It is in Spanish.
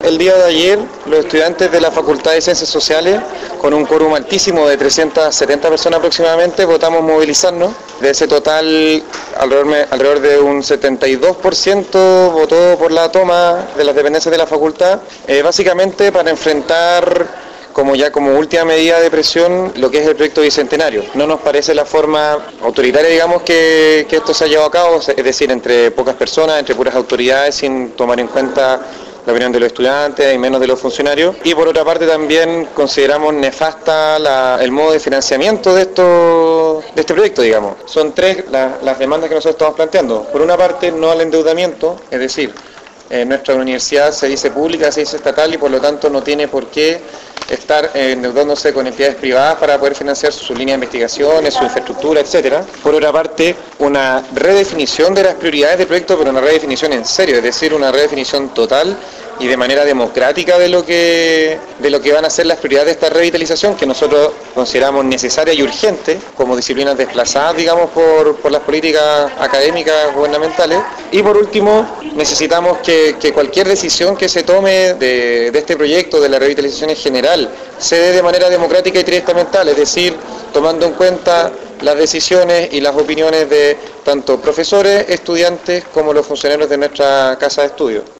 El día de ayer, los estudiantes de la Facultad de Ciencias Sociales, con un quórum altísimo de 370 personas aproximadamente, votamos movilizarnos. De ese total, alrededor de un 72% votó por la toma de las dependencias de la facultad, básicamente para enfrentar como última medida de presión lo que es el proyecto bicentenario. No nos parece la forma autoritaria, digamos, que esto se ha llevado a cabo, es decir, entre pocas personas, entre puras autoridades, sin tomar en cuenta la opinión de los estudiantes y menos de los funcionarios. Y por otra parte también consideramos nefasta el modo de financiamiento de este proyecto, digamos. Son tres las demandas que nosotros estamos planteando. Por una parte, no al endeudamiento, es decir, nuestra universidad se dice pública, se dice estatal y por lo tanto no tiene por qué estar endeudándose con entidades privadas para poder financiar sus líneas de investigaciones, su infraestructura, etcétera. Por otra parte, una redefinición de las prioridades del proyecto, pero una redefinición en serio, es decir, una redefinición total y de manera democrática de lo que van a ser las prioridades de esta revitalización, que nosotros consideramos necesaria y urgente, como disciplinas desplazadas, digamos, por las políticas académicas gubernamentales. Y por último, necesitamos que cualquier decisión que se tome de este proyecto, de la revitalización en general, se dé de manera democrática y triestamental, es decir, tomando en cuenta las decisiones y las opiniones de tanto profesores, estudiantes, como los funcionarios de nuestra casa de estudio.